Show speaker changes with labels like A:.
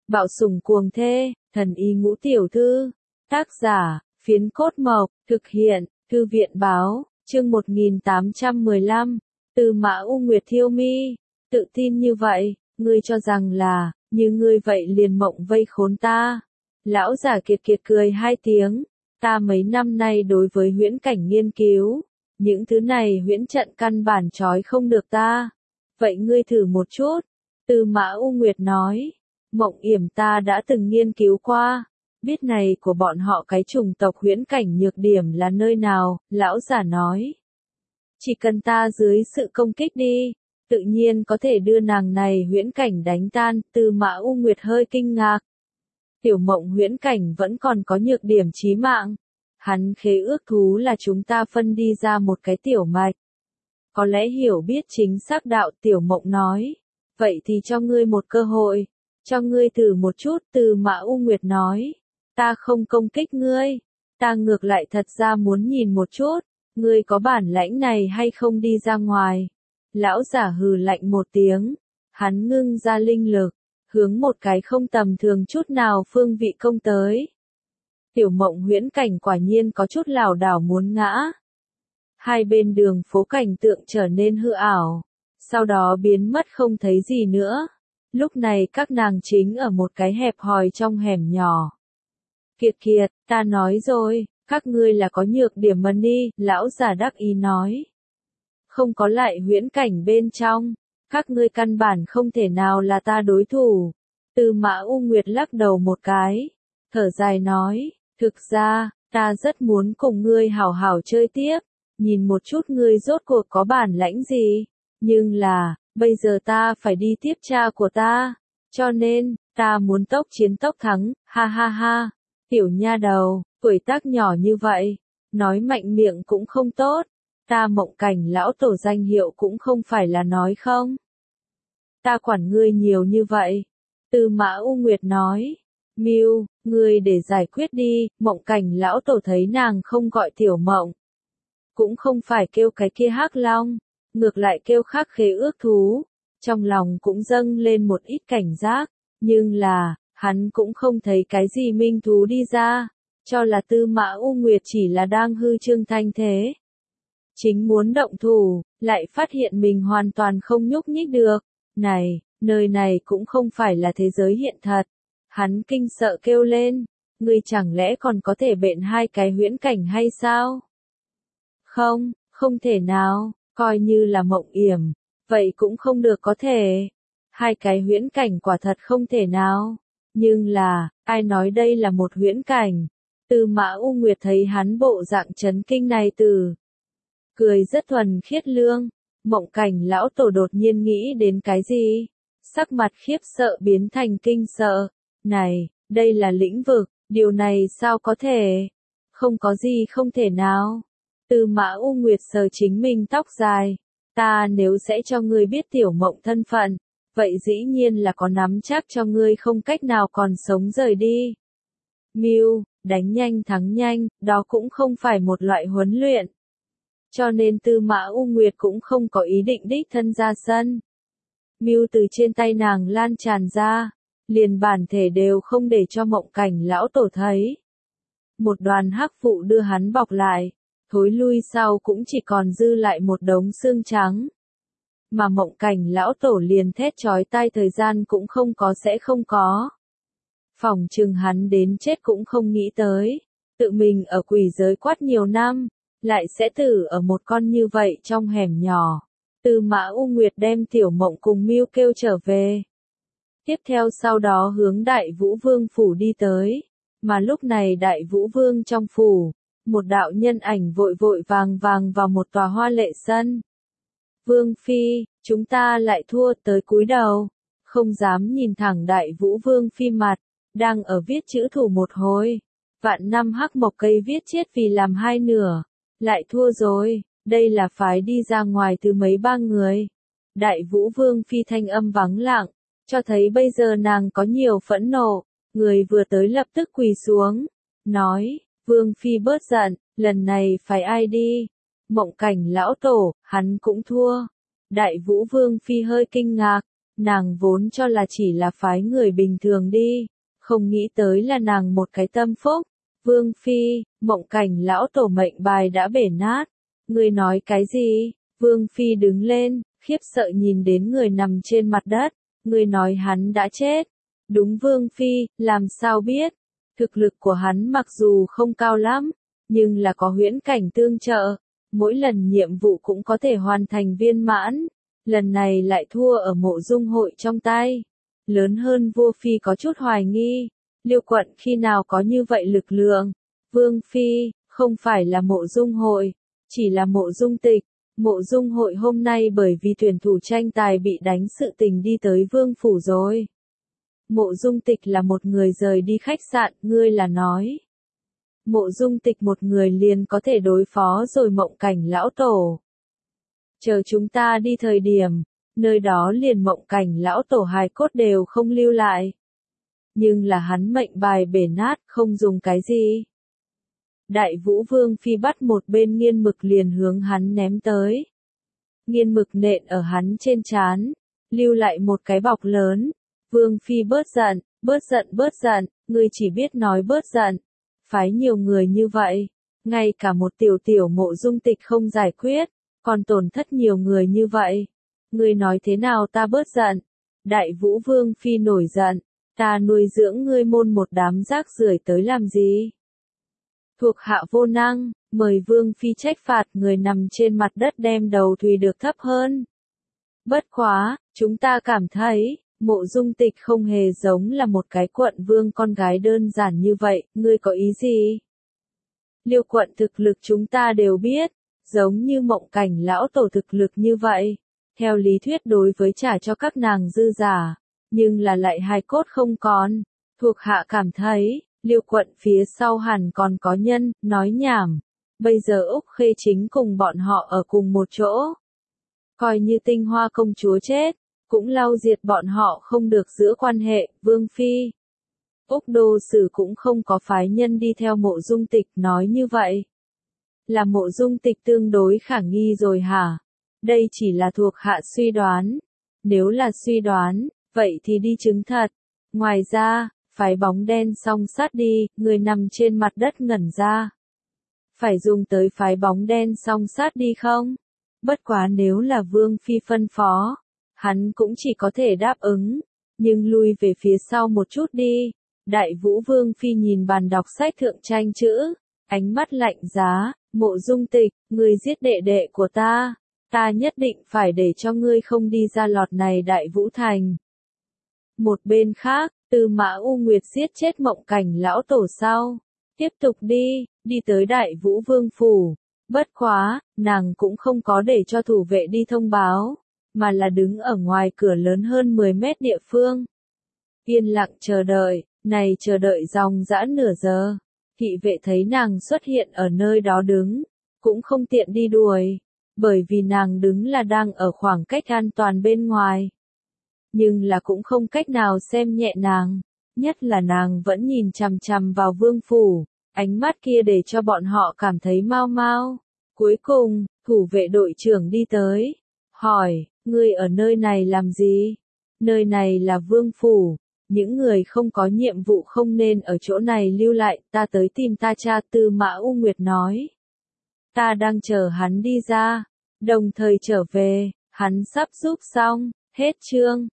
A: Bạo sủng cuồng thê, thần y ngũ tiểu thư. Tác giả, Phiến Cốt Mộc, thực hiện, Thư viện báo, chương 1815. Tư Mã U Nguyệt thiêu mi, tự tin như vậy, ngươi cho rằng là, như ngươi vậy liền mộng vây khốn ta. Lão giả kiệt kiệt cười hai tiếng, ta mấy năm nay đối với huyễn cảnh nghiên cứu, những thứ này huyễn trận căn bản trói không được ta. Vậy ngươi thử một chút, Tư Mã U Nguyệt nói, mộng yểm ta đã từng nghiên cứu qua, biết này của bọn họ cái chủng tộc huyễn cảnh nhược điểm là nơi nào, lão giả nói. Chỉ cần ta dưới sự công kích đi, tự nhiên có thể đưa nàng này huyễn cảnh đánh tan. Tư Mã U Nguyệt hơi kinh ngạc. Tiểu mộng huyễn cảnh vẫn còn có nhược điểm chí mạng. Hắn khế ước thú là chúng ta phân đi ra một cái tiểu mạch. Có lẽ hiểu biết chính xác đạo. Tiểu mộng nói. Vậy thì cho ngươi một cơ hội. Cho ngươi thử một chút. Tư Mã U Nguyệt nói. Ta không công kích ngươi. Ta ngược lại thật ra muốn nhìn một chút. Ngươi có bản lãnh này hay không đi ra ngoài. Lão giả hừ lạnh một tiếng. Hắn ngưng ra linh lực. Hướng một cái không tầm thường chút nào phương vị công tới. Tiểu mộng huyễn cảnh quả nhiên có chút lảo đảo muốn ngã. Hai bên đường phố cảnh tượng trở nên hư ảo. Sau đó biến mất không thấy gì nữa. Lúc này các nàng chính ở một cái hẹp hòi trong hẻm nhỏ. Kiệt kiệt, ta nói rồi, các ngươi là có nhược điểm mà đi, lão giả đắc ý nói. Không có lại huyễn cảnh bên trong, các ngươi căn bản không thể nào là ta đối thủ. Tư Mã U Nguyệt lắc đầu một cái, thở dài nói, thực ra, ta rất muốn cùng ngươi hảo hảo chơi tiếp, nhìn một chút ngươi rốt cuộc có bản lãnh gì, nhưng là, bây giờ ta phải đi tiếp cha của ta, cho nên, ta muốn tốc chiến tốc thắng, ha ha ha, tiểu nha đầu, tuổi tác nhỏ như vậy, nói mạnh miệng cũng không tốt, ta Mộng Cảnh lão tổ danh hiệu cũng không phải là nói không. Ta quản ngươi nhiều như vậy. Tư Mã U Nguyệt nói, Miu, ngươi để giải quyết đi. Mộng Cảnh lão tổ thấy nàng không gọi tiểu mộng, cũng không phải kêu cái kia hắc long, ngược lại kêu khắc khế ước thú, trong lòng cũng dâng lên một ít cảnh giác, nhưng là, hắn cũng không thấy cái gì minh thú đi ra, cho là Tư Mã U Nguyệt chỉ là đang hư trương thanh thế. Chính muốn động thủ, lại phát hiện mình hoàn toàn không nhúc nhích được. Này, nơi này cũng không phải là thế giới hiện thật. Hắn kinh sợ kêu lên, ngươi chẳng lẽ còn có thể bện hai cái huyễn cảnh hay sao? Không, không thể nào, coi như là mộng yểm, vậy cũng không được có thể. Hai cái huyễn cảnh quả thật không thể nào, nhưng là, ai nói đây là một huyễn cảnh? Tư Mã U Nguyệt thấy hắn bộ dạng chấn kinh này cười rất thuần khiết lương. Mộng Cảnh lão tổ đột nhiên nghĩ đến cái gì? Sắc mặt khiếp sợ biến thành kinh sợ. Này, đây là lĩnh vực, điều này sao có thể? Không có gì không thể nào. Tư Mã U Nguyệt sờ chính mình tóc dài. Ta nếu sẽ cho ngươi biết tiểu mộng thân phận, vậy dĩ nhiên là có nắm chắc cho ngươi không cách nào còn sống rời đi. Miu, đánh nhanh thắng nhanh, đó cũng không phải một loại huấn luyện. Cho nên Tư Mã U Nguyệt cũng không có ý định đích thân ra sân. Miu từ trên tay nàng lan tràn ra, liền bản thể đều không để cho Mộng Cảnh lão tổ thấy. Một đoàn hắc vụ đưa hắn bọc lại, thối lui sau cũng chỉ còn dư lại một đống xương trắng. Mà Mộng Cảnh lão tổ liền thét chói tai thời gian cũng không có sẽ không có. Phỏng chừng hắn đến chết cũng không nghĩ tới, tự mình ở quỷ giới quát nhiều năm, lại sẽ tử ở một con như vậy trong hẻm nhỏ. Tư Mã U Nguyệt đem tiểu mộng cùng Miu kêu trở về. Tiếp theo sau đó hướng Đại Vũ Vương phủ đi tới. Mà lúc này Đại Vũ Vương trong phủ, một đạo nhân ảnh vội vội vàng vàng vào một tòa hoa lệ sân. Vương Phi, chúng ta lại thua. Tới cúi đầu, không dám nhìn thẳng Đại Vũ Vương Phi mặt, đang ở viết chữ thủ một hồi. Vạn năm hắc mộc cây viết chết vì làm hai nửa. Lại thua rồi, đây là phái đi ra ngoài từ mấy ba người. Đại Vũ Vương Phi thanh âm vắng lặng, cho thấy bây giờ nàng có nhiều phẫn nộ. Người vừa tới lập tức quỳ xuống, nói, Vương Phi bớt giận, lần này phải ai đi? Mộng Cảnh lão tổ, hắn cũng thua. Đại Vũ Vương Phi hơi kinh ngạc, Nàng vốn cho là chỉ là phái người bình thường đi, không nghĩ tới là nàng một cái tâm phúc. Vương Phi, Mộng Cảnh lão tổ mệnh bài đã bể nát. Ngươi nói cái gì? Vương Phi đứng lên, khiếp sợ nhìn đến người nằm trên mặt đất. Ngươi nói hắn đã chết. Đúng Vương Phi, làm sao biết? Thực lực của hắn mặc dù không cao lắm, nhưng là có huyễn cảnh tương trợ. Mỗi lần nhiệm vụ cũng có thể hoàn thành viên mãn. Lần này lại thua ở Mộ Dung Hội trong tay. Lớn hơn Vua Phi có chút hoài nghi. Liêu quận khi nào có như vậy lực lượng? Vương Phi, không phải là Mộ Dung Hội, chỉ là Mộ Dung Tịch. Mộ Dung Hội hôm nay bởi vì tuyển thủ tranh tài bị đánh sự tình đi tới Vương Phủ rồi. Mộ Dung Tịch là một người rời đi khách sạn, ngươi là nói. Mộ Dung Tịch một người liền có thể đối phó rồi Mộng Cảnh lão tổ. Chờ chúng ta đi thời điểm, nơi đó liền Mộng Cảnh lão tổ hài cốt đều không lưu lại. Nhưng là hắn mệnh bài bể nát, không dùng cái gì. Đại Vũ Vương Phi bắt một bên nghiên mực liền hướng hắn ném tới. Nghiên mực nện ở hắn trên trán, lưu lại một cái bọc lớn. Vương Phi bớt giận, ngươi chỉ biết nói bớt giận. Phái nhiều người như vậy, ngay cả một tiểu Mộ Dung Tịch không giải quyết, còn tổn thất nhiều người như vậy. Ngươi nói thế nào ta bớt giận? Đại Vũ Vương Phi nổi giận, ta nuôi dưỡng ngươi môn một đám rác rưởi tới làm gì? Thuộc hạ vô năng, mời Vương Phi trách phạt người nằm trên mặt đất đem đầu thùy được thấp hơn. Bất quá, chúng ta cảm thấy, Mộ Dung Tịch không hề giống là một cái quận vương con gái đơn giản như vậy, ngươi có ý gì? Liêu quận thực lực chúng ta đều biết, giống như Mộng Cảnh lão tổ thực lực như vậy. Theo lý thuyết đối với trả cho các nàng dư giả, nhưng là lại hài cốt không còn. Thuộc hạ cảm thấy, Liêu quận phía sau hẳn còn có nhân, nói nhảm. Bây giờ Úc Khê chính cùng bọn họ ở cùng một chỗ. Coi như Tinh Hoa công chúa chết, cũng lau diệt bọn họ không được giữa quan hệ, Vương Phi. Úc Đô Sử cũng không có phái nhân đi theo Mộ Dung Tịch nói như vậy. Là Mộ Dung Tịch tương đối khả nghi rồi hả? Đây chỉ là thuộc hạ suy đoán. Nếu là suy đoán, vậy thì đi chứng thật. Ngoài ra, phái bóng đen song sát đi, người nằm trên mặt đất ngẩn ra. Phải dùng tới phái bóng đen song sát đi không? Bất quá nếu là Vương Phi phân phó, hắn cũng chỉ có thể đáp ứng, nhưng lui về phía sau một chút đi. Đại Vũ Vương Phi nhìn bàn đọc sách thượng tranh chữ, ánh mắt lạnh giá, Mộ Dung Tịch, ngươi giết đệ đệ của ta nhất định phải để cho ngươi không đi ra lọt này Đại Vũ Thành. Một bên khác, Tư Mã U Nguyệt giết chết Mộng Cảnh lão tổ sau, tiếp tục đi tới Đại Vũ Vương Phủ. Bất quá, nàng cũng không có để cho thủ vệ đi thông báo, mà là đứng ở ngoài cửa lớn hơn 10 mét địa phương. Yên lặng chờ đợi, này chờ đợi dòng dã nửa giờ. Thị vệ thấy nàng xuất hiện ở nơi đó đứng, cũng không tiện đi đuổi, bởi vì nàng đứng là đang ở khoảng cách an toàn bên ngoài. Nhưng là cũng không cách nào xem nhẹ nàng, nhất là nàng vẫn nhìn chằm chằm vào Vương Phủ, ánh mắt kia để cho bọn họ cảm thấy mau mau. Cuối cùng, thủ vệ đội trưởng đi tới, hỏi, ngươi ở nơi này làm gì? Nơi này là Vương Phủ, những người không có nhiệm vụ không nên ở chỗ này lưu lại, ta tới tìm ta cha. Tư Mã U Nguyệt nói. Ta đang chờ hắn đi ra, đồng thời trở về, hắn sắp giúp xong, hết chương.